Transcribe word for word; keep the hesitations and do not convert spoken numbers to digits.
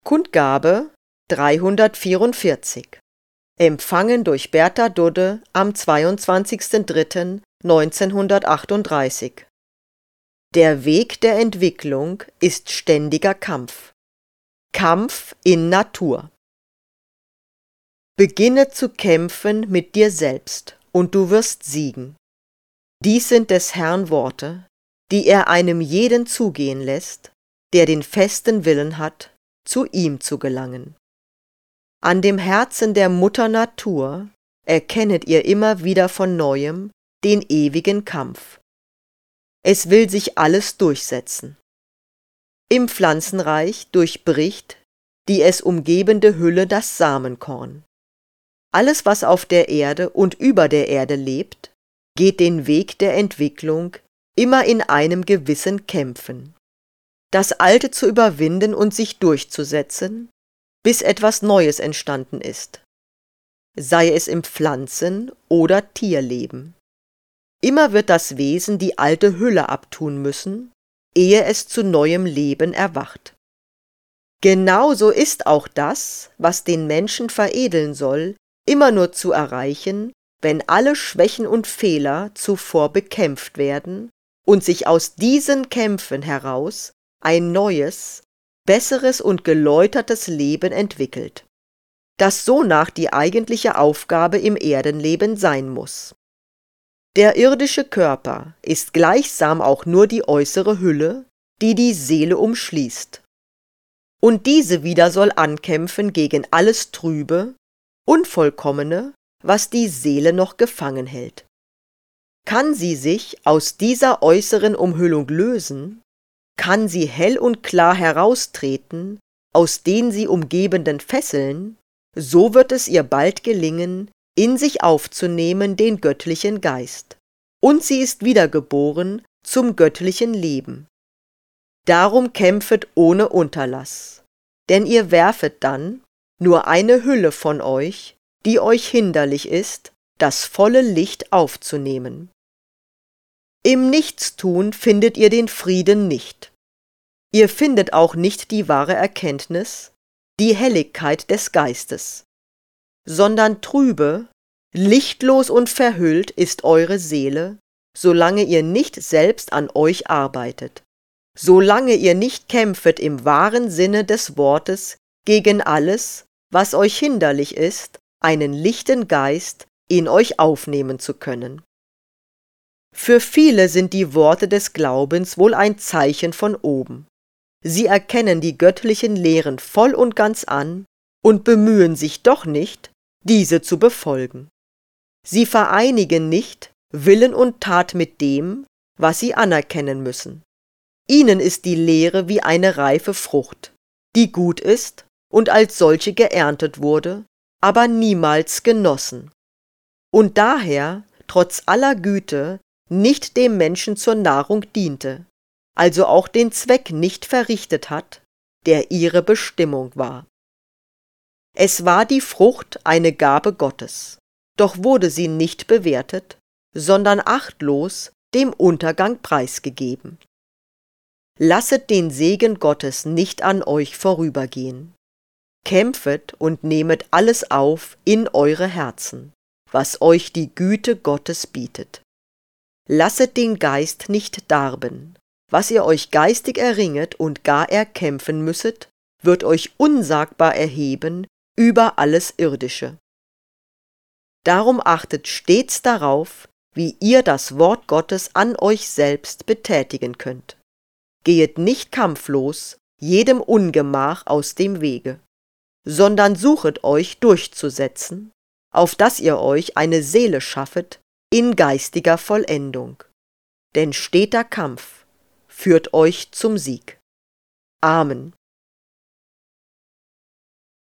Kundgabe dreihundertvierundvierzig. Empfangen durch Bertha Dudde am zweiundzwanzigsten dritten neunzehnhundertachtunddreißig. Der Weg der Entwicklung ist ständiger Kampf. Kampf in Natur. Beginne zu kämpfen mit dir selbst, und du wirst siegen. Dies sind des Herrn Worte, die er einem jeden zugehen lässt, der den festen Willen hat, zu ihm zu gelangen. An dem Herzen der Mutter Natur erkennet ihr immer wieder von Neuem den ewigen Kampf. Es will sich alles durchsetzen. Im Pflanzenreich durchbricht die es umgebende Hülle das Samenkorn. Alles, was auf der Erde und über der Erde lebt, geht den Weg der Entwicklung immer in einem gewissen Kämpfen. Das Alte zu überwinden und sich durchzusetzen, bis etwas Neues entstanden ist, sei es im Pflanzen- oder Tierleben. Immer wird das Wesen die alte Hülle abtun müssen, ehe es zu neuem Leben erwacht. Genauso ist auch das, was den Menschen veredeln soll, immer nur zu erreichen, wenn alle Schwächen und Fehler zuvor bekämpft werden und sich aus diesen Kämpfen heraus ein neues, besseres und geläutertes Leben entwickelt, das sonach die eigentliche Aufgabe im Erdenleben sein muss. Der irdische Körper ist gleichsam auch nur die äußere Hülle, die die Seele umschließt. Und diese wieder soll ankämpfen gegen alles Trübe, Unvollkommene, was die Seele noch gefangen hält. Kann sie sich aus dieser äußeren Umhüllung lösen, kann sie hell und klar heraustreten aus den sie umgebenden Fesseln, so wird es ihr bald gelingen, in sich aufzunehmen den göttlichen Geist, und sie ist wiedergeboren zum göttlichen Leben. Darum kämpfet ohne Unterlass, denn ihr werfet dann nur eine Hülle von euch, die euch hinderlich ist, das volle Licht aufzunehmen. Im Nichtstun findet ihr den Frieden nicht. Ihr findet auch nicht die wahre Erkenntnis, die Helligkeit des Geistes, sondern trübe, lichtlos und verhüllt ist eure Seele, solange ihr nicht selbst an euch arbeitet, solange ihr nicht kämpfet im wahren Sinne des Wortes gegen alles, was euch hinderlich ist, einen lichten Geist in euch aufnehmen zu können. Für viele sind die Worte des Glaubens wohl ein Zeichen von oben. Sie erkennen die göttlichen Lehren voll und ganz an und bemühen sich doch nicht, diese zu befolgen. Sie vereinigen nicht Willen und Tat mit dem, was sie anerkennen müssen. Ihnen ist die Lehre wie eine reife Frucht, die gut ist und als solche geerntet wurde, aber niemals genossen, und daher, trotz aller Güte, nicht dem Menschen zur Nahrung diente, also auch den Zweck nicht verrichtet hat, der ihre Bestimmung war. Es war die Frucht eine Gabe Gottes, doch wurde sie nicht bewertet, sondern achtlos dem Untergang preisgegeben. Lasset den Segen Gottes nicht an euch vorübergehen. Kämpfet und nehmet alles auf in eure Herzen, was euch die Güte Gottes bietet. Lasset den Geist nicht darben. Was ihr euch geistig erringet und gar erkämpfen müsset, wird euch unsagbar erheben über alles Irdische. Darum achtet stets darauf, wie ihr das Wort Gottes an euch selbst betätigen könnt. Gehet nicht kampflos jedem Ungemach aus dem Wege, sondern suchet euch durchzusetzen, auf dass ihr euch eine Seele schaffet in geistiger Vollendung. Denn steter Kampf führt euch zum Sieg. Amen.